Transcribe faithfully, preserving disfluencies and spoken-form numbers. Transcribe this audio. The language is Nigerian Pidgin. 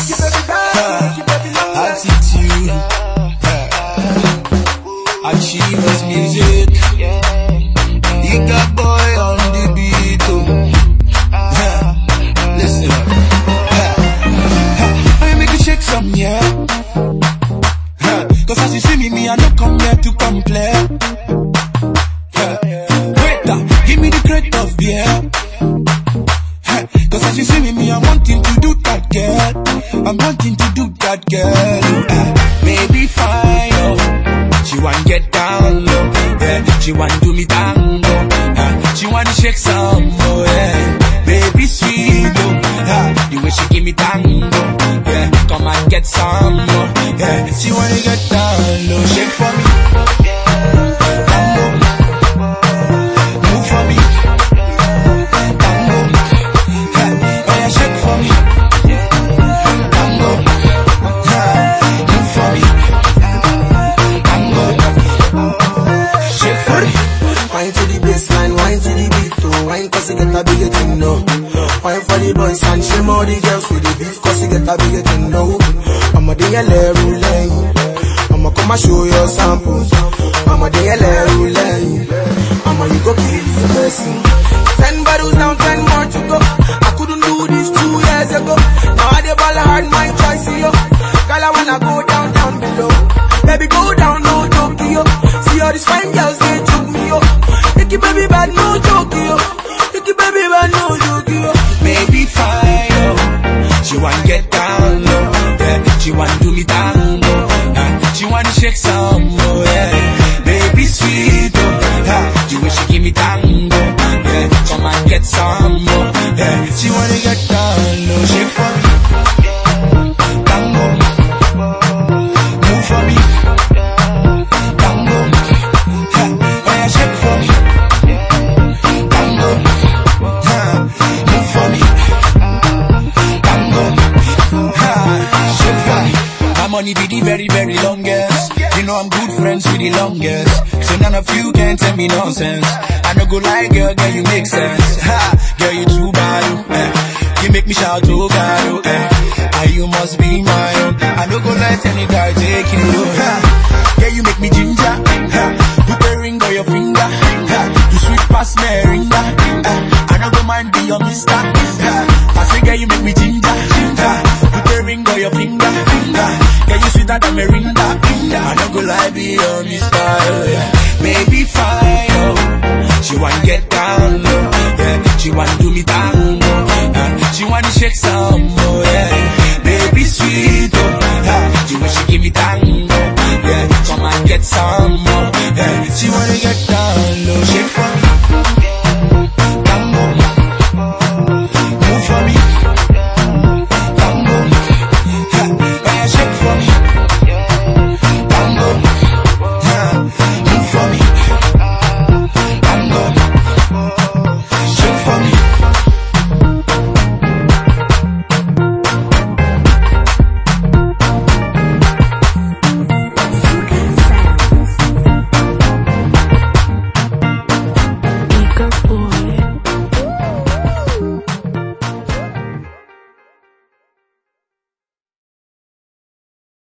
attitude, achievers music. He got boy on the beat. Oh. Listen up. I make you shake some, yeah. Cause as you see me, me I don't come here to complain. Waiter, give me the crate of beer. Cause as you see me, me I'm wanting to do that, girl. I'm wanting to do that, girl. Uh, baby fine, oh. She want get down low, yeah. She want do me tango, uh, she want to shake some, oh yeah. Baby sweet, oh, uh, the way she give me tango, yeah. Come and get some, oh, yeah. She want to get down low, shake for me. Wine to the baseline, wine to the beat, oh. Wine cause you get a bigger thing, no. Wine for the boys and shame all the girls with the beef cause you get a bigger thing, no. I'ma do your roulette, I'ma come and show your samples. I'ma do your roulette, I'ma you go kill the person. Ten bottles down, ten more to go. I couldn't do this two years ago. Now I the ball hard, my choice, yo. Girl, I wanna go down, down below. Baby, go down, no Tokyo. See all these fine girls, they choke me up. Take it, baby, bad, no Tokyo. Take it, baby, bad, no Tokyo. Baby fine, oh. She want get down low, yeah. She want do me tango, uh, she want to shake some, oh yeah. Baby sweet, oh, uh, the way she give me tango, yeah. Come and get some, oh yeah. She want to get down low, shake for me. Tango, move for me. Tango, yeah. Oh yeah, shake for me. Tango, yeah. Move for me. Tango, yeah. Shake for me. My money be the very, very longest. You know I'm good friends with the longest. So none of you can tell me nonsense. I no go lie, girl, girl, you make sense. Ha, girl, you too bad, oh, eh. You make me shout, oh God, oh, eh. And you must be mine. I no go let any guy take you, oh, ha. Girl, you make me ginger, ha. Put a ring on your finger, ha. You sweet past me, ringer, ha. I no go mind be your mister, ha. I say, girl, you make me ginger, ha. Put a ring on your finger, ha. Girl, you sweeter than me ringer, I no go lie, be your mister, yeah. Baby fine, oh. She want get down low, yeah. She want do me tango, uh, she want to shake some.